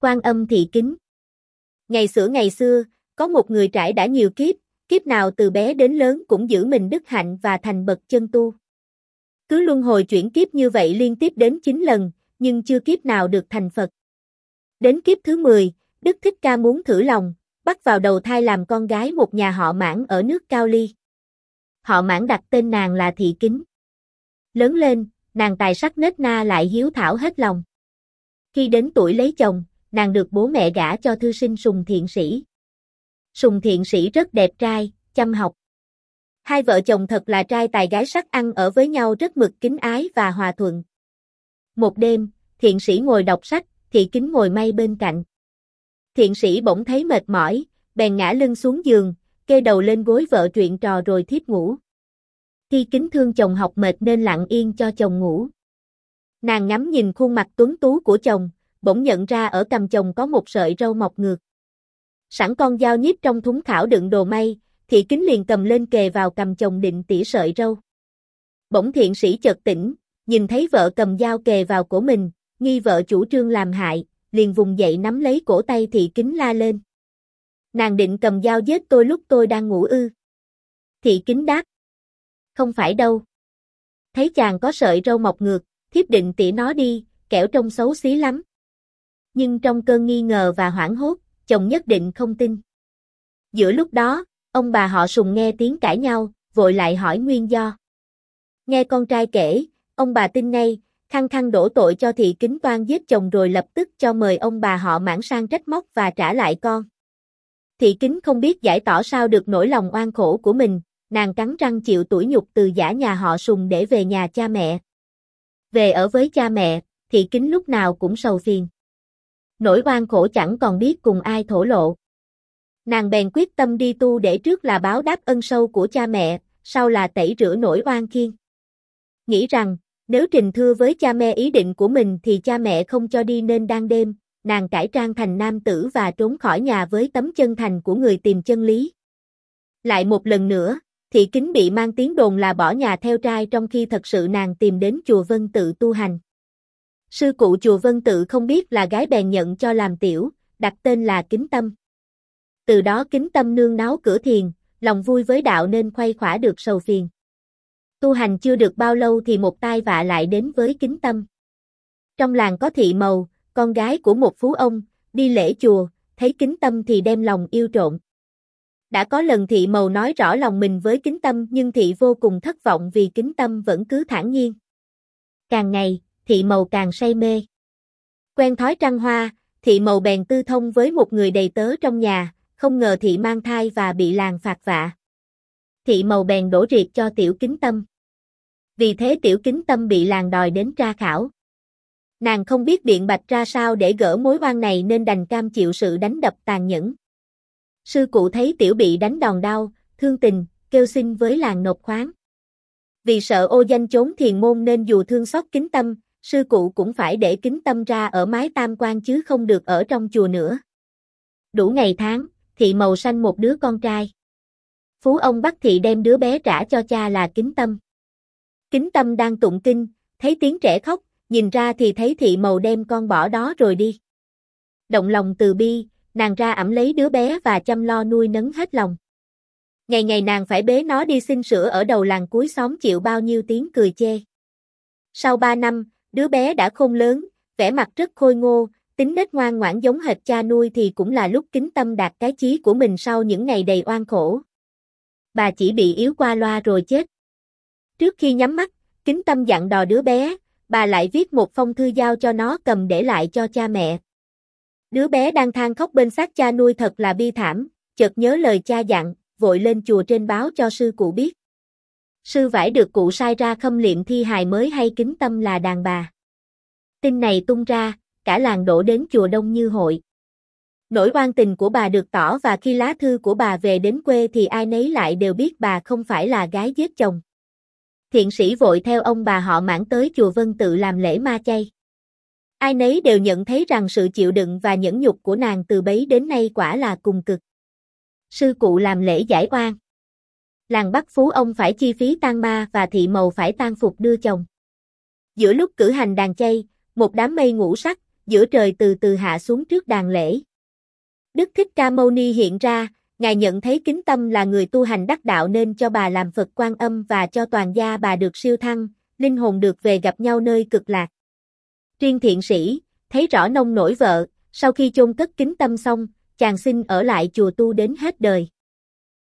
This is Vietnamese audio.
Quan Âm Thị Kính. Ngày xưa, có một người trải đã nhiều kiếp, kiếp nào từ bé đến lớn cũng giữ mình đức hạnh và thành bậc chân tu. Cứ luân hồi chuyển kiếp như vậy liên tiếp đến 9 lần, nhưng chưa kiếp nào được thành Phật. Đến kiếp thứ 10, Đức Thích Ca muốn thử lòng, bắt vào đầu thai làm con gái một nhà họ Mãn ở nước Cao Ly. Họ Mãn đặt tên nàng là Thị Kính. Lớn lên, nàng tài sắc nết na lại hiếu thảo hết lòng. Khi đến tuổi lấy chồng, nàng được bố mẹ gả cho thư sinh Sùng Thiện Sĩ. Sùng Thiện Sĩ rất đẹp trai, chăm học. Hai vợ chồng thật là trai tài gái sắc, ăn ở với nhau rất mực kính ái và hòa thuận. Một đêm, Thiện Sĩ ngồi đọc sách, Thị Kính ngồi may bên cạnh. Thiện Sĩ bỗng thấy mệt mỏi, bèn ngã lưng xuống giường, kê đầu lên gối vợ truyện trò rồi thiếp ngủ. Thị Kính thương chồng học mệt nên lặng yên cho chồng ngủ. Nàng ngắm nhìn khuôn mặt tuấn tú của chồng, bỗng nhận ra ở cằm chồng có một sợi râu mọc ngược. Sẵn con dao nhíp trong thúng khảo đựng đồ may, Thị Kính liền cầm lên kề vào cằm chồng định tỉa sợi râu. Bỗng Thiện Sĩ chợt tỉnh, nhìn thấy vợ cầm dao kề vào cổ mình, nghi vợ chủ trương làm hại, liền vùng dậy nắm lấy cổ tay Thị Kính la lên. Nàng định cầm dao giết tôi lúc tôi đang ngủ ư? Thị Kính đáp. Không phải đâu. Thấy chàng có sợi râu mọc ngược, thiếp định tỉa nó đi, kẻo trông xấu xí lắm. Nhưng trong cơn nghi ngờ và hoảng hốt, chồng nhất định không tin. Giữa lúc đó, ông bà họ Sùng nghe tiếng cãi nhau, vội lại hỏi nguyên do. Nghe con trai kể, ông bà tin ngay, khăng khăng đổ tội cho Thị Kính toan giết chồng rồi lập tức cho mời ông bà họ Mãn sang trách móc và trả lại con. Thị Kính không biết giải tỏ sao được nỗi lòng oan khổ của mình, nàng cắn răng chịu tủi nhục từ giã nhà họ Sùng để về nhà cha mẹ. Về ở với cha mẹ, Thị Kính lúc nào cũng sầu phiền. Nỗi oan khổ chẳng còn biết cùng ai thổ lộ. Nàng bèn quyết tâm đi tu để trước là báo đáp ân sâu của cha mẹ, sau là tẩy rửa nỗi oan khiên. Nghĩ rằng, nếu trình thưa với cha mẹ ý định của mình thì cha mẹ không cho đi nên đang đêm, nàng cải trang thành nam tử và trốn khỏi nhà với tấm chân thành của người tìm chân lý. Lại một lần nữa, Thị Kính bị mang tiếng đồn là bỏ nhà theo trai trong khi thật sự nàng tìm đến chùa Vân Tự tu hành. Sư cụ chùa Vân Tự không biết là gái bèn nhận cho làm tiểu, đặt tên là Kính Tâm. Từ đó Kính Tâm nương náu cửa thiền, lòng vui với đạo nên khuây khỏa được sầu phiền. Tu hành chưa được bao lâu thì một tai vạ lại đến với Kính Tâm. Trong làng có Thị Mầu, con gái của một phú ông, đi lễ chùa, thấy Kính Tâm thì đem lòng yêu trộm. Đã có lần Thị Mầu nói rõ lòng mình với Kính Tâm nhưng Thị vô cùng thất vọng vì Kính Tâm vẫn cứ thản nhiên. Càng ngày, Thị Mầu càng say mê. Quen thói trăng hoa, Thị Mầu bèn tư thông với một người đầy tớ trong nhà, không ngờ Thị mang thai và bị làng phạt vạ. Thị Mầu bèn đổ riệt cho Tiểu Kính Tâm. Vì thế Tiểu Kính Tâm bị làng đòi đến tra khảo. Nàng không biết biện bạch ra sao để gỡ mối oan này nên đành cam chịu sự đánh đập tàn nhẫn. Sư cụ thấy Tiểu bị đánh đòn đau, thương tình, kêu xin với làng nộp khoáng. Vì sợ ô danh chốn thiền môn nên dù thương xót Kính Tâm, sư cụ cũng phải để Kính Tâm ra ở mái tam quan chứ không được ở trong chùa nữa. Đủ ngày tháng, Thị Mầu sanh một đứa con trai. Phú ông bắt Thị đem đứa bé trả cho cha là Kính Tâm. Kính Tâm đang tụng kinh, thấy tiếng trẻ khóc, nhìn ra thì thấy Thị Mầu đem con bỏ đó rồi đi. Động lòng từ bi, nàng ra ẵm lấy đứa bé và chăm lo nuôi nấng hết lòng. Ngày ngày nàng phải bế nó đi xin sữa ở đầu làng cuối xóm chịu bao nhiêu tiếng cười chê. Sau 3 năm, đứa bé đã khôn lớn, vẻ mặt rất khôi ngô, tính nết ngoan ngoãn giống hệt cha nuôi thì cũng là lúc Kính Tâm đạt cái chí của mình sau những ngày đầy oan khổ. Bà chỉ bị yếu qua loa rồi chết. Trước khi nhắm mắt, Kính Tâm dặn dò đứa bé, bà lại viết một phong thư giao cho nó cầm để lại cho cha mẹ. Đứa bé đang than khóc bên xác cha nuôi thật là bi thảm, chợt nhớ lời cha dặn, vội lên chùa trên báo cho sư cụ biết. Sư vải được cụ sai ra khâm liệm thi hài mới hay Kính Tâm là đàn bà. Tin này tung ra, cả làng đổ đến chùa đông như hội. Nỗi oan tình của bà được tỏ và khi lá thư của bà về đến quê thì ai nấy lại đều biết bà không phải là gái giết chồng. Thiện sĩ vội theo ông bà họ Mãn tới chùa Vân Tự làm lễ ma chay. Ai nấy đều nhận thấy rằng sự chịu đựng và nhẫn nhục của nàng từ bấy đến nay quả là cùng cực. Sư cụ làm lễ giải oan. Làng bắt phú ông phải chi phí tang ma và Thị Mầu phải tang phục đưa chồng. Giữa lúc cử hành đàn chay, một đám mây ngũ sắc, giữa trời từ từ hạ xuống trước đàn lễ. Đức Thích Ca Mâu Ni hiện ra, Ngài nhận thấy Kính Tâm là người tu hành đắc đạo nên cho bà làm Phật Quan Âm và cho toàn gia bà được siêu thăng, linh hồn được về gặp nhau nơi cực lạc. Riêng thiện sĩ, thấy rõ nông nổi vợ, sau khi chôn cất Kính Tâm xong, chàng xin ở lại chùa tu đến hết đời.